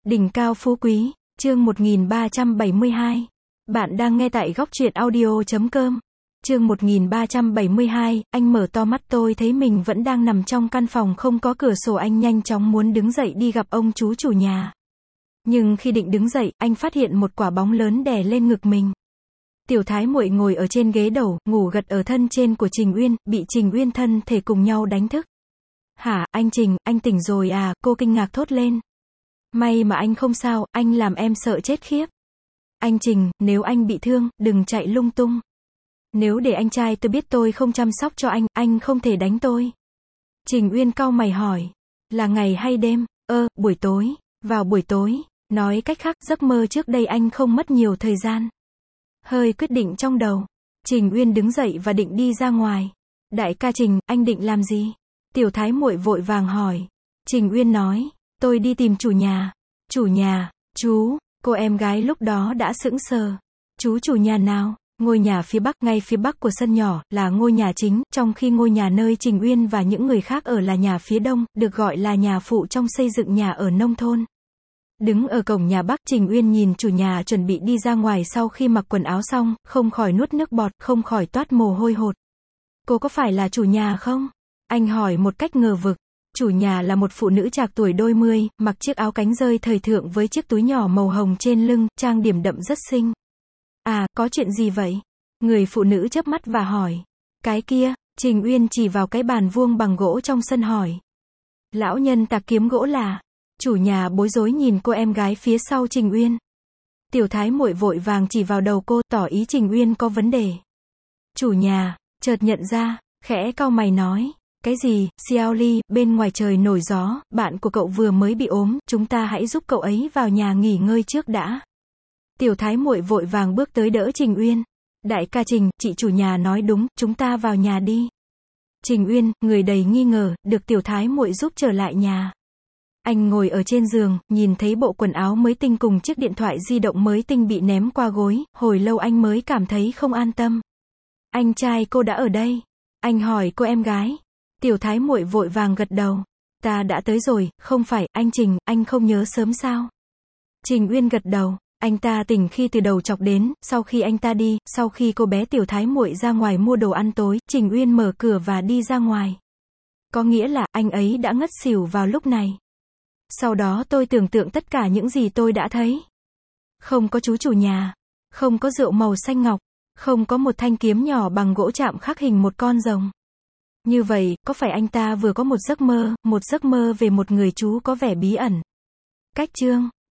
Đỉnh cao phú quý, chương 1372. Bạn đang nghe tại góc truyện audio.com. Chương 1372, anh mở to mắt tôi thấy mình vẫn đang nằm trong căn phòng không có cửa sổ, anh nhanh chóng muốn đứng dậy đi gặp ông chú chủ nhà. Nhưng khi định đứng dậy, anh phát hiện một quả bóng lớn đè lên ngực mình. Tiểu Thái Muội ngồi ở trên ghế đầu, ngủ gật ở thân trên của Trình Uyên, bị Trình Uyên thân thể cùng nhau đánh thức. Hả, anh Trình, anh tỉnh rồi à, cô kinh ngạc thốt lên. May mà anh không sao, anh làm em sợ chết khiếp. Anh Trình, nếu anh bị thương, đừng chạy lung tung. Nếu để anh trai tôi biết tôi không chăm sóc cho anh không thể đánh tôi. Trình Uyên cau mày hỏi, là ngày hay đêm? Buổi tối, vào buổi tối, nói cách khác, giấc mơ trước đây anh không mất nhiều thời gian. Hơi quyết định trong đầu, Trình Uyên đứng dậy và định đi ra ngoài. Đại ca Trình, anh định làm gì? Tiểu Thái Muội vội vàng hỏi. Trình Uyên nói, tôi đi tìm chủ nhà. Chủ nhà, chú, cô em gái lúc đó đã sững sờ. Chú chủ nhà nào? Ngôi nhà phía bắc, ngay phía bắc của sân nhỏ, là ngôi nhà chính, trong khi ngôi nhà nơi Trình Uyên và những người khác ở là nhà phía đông, được gọi là nhà phụ trong xây dựng nhà ở nông thôn. Đứng ở cổng nhà bắc, Trình Uyên nhìn chủ nhà chuẩn bị đi ra ngoài sau khi mặc quần áo xong, không khỏi nuốt nước bọt, không khỏi toát mồ hôi hột. Cô có phải là chủ nhà không? Anh hỏi một cách ngờ vực. Chủ nhà là một phụ nữ trạc tuổi đôi mươi, mặc chiếc áo cánh rơi thời thượng với chiếc túi nhỏ màu hồng trên lưng, trang điểm đậm rất xinh. À, có chuyện gì vậy? Người phụ nữ chớp mắt và hỏi. Cái kia, Trình Uyên chỉ vào cái bàn vuông bằng gỗ trong sân hỏi. Lão nhân tạc kiếm gỗ là? Chủ nhà bối rối nhìn cô em gái phía sau Trình Uyên. Tiểu Thái Muội vội vàng chỉ vào đầu cô, tỏ ý Trình Uyên có vấn đề. Chủ nhà, chợt nhận ra, khẽ cau mày nói. Cái gì, Xiao Li, bên ngoài trời nổi gió, bạn của cậu vừa mới bị ốm, chúng ta hãy giúp cậu ấy vào nhà nghỉ ngơi trước đã. Tiểu Thái Muội vội vàng bước tới đỡ Trình Uyên. Đại ca Trình, chị chủ nhà nói đúng, chúng ta vào nhà đi. Trình Uyên, người đầy nghi ngờ, được Tiểu Thái Muội giúp trở lại nhà. Anh ngồi ở trên giường, nhìn thấy bộ quần áo mới tinh cùng chiếc điện thoại di động mới tinh bị ném qua gối, hồi lâu anh mới cảm thấy không an tâm. Anh trai cô đã ở đây? Anh hỏi cô em gái. Tiểu Thái Muội vội vàng gật đầu. Ta đã tới rồi, không phải, anh Trình, anh không nhớ sớm sao? Trình Uyên gật đầu. Anh ta tỉnh khi từ đầu chọc đến, sau khi anh ta đi, sau khi cô bé Tiểu Thái Muội ra ngoài mua đồ ăn tối, Trình Uyên mở cửa và đi ra ngoài. Có nghĩa là, anh ấy đã ngất xỉu vào lúc này. Sau đó tôi tưởng tượng tất cả những gì tôi đã thấy. Không có chú chủ nhà, không có rượu màu xanh ngọc, không có một thanh kiếm nhỏ bằng gỗ chạm khắc hình một con rồng. Như vậy, có phải anh ta vừa có một giấc mơ về một người chú có vẻ bí ẩn? Cách chương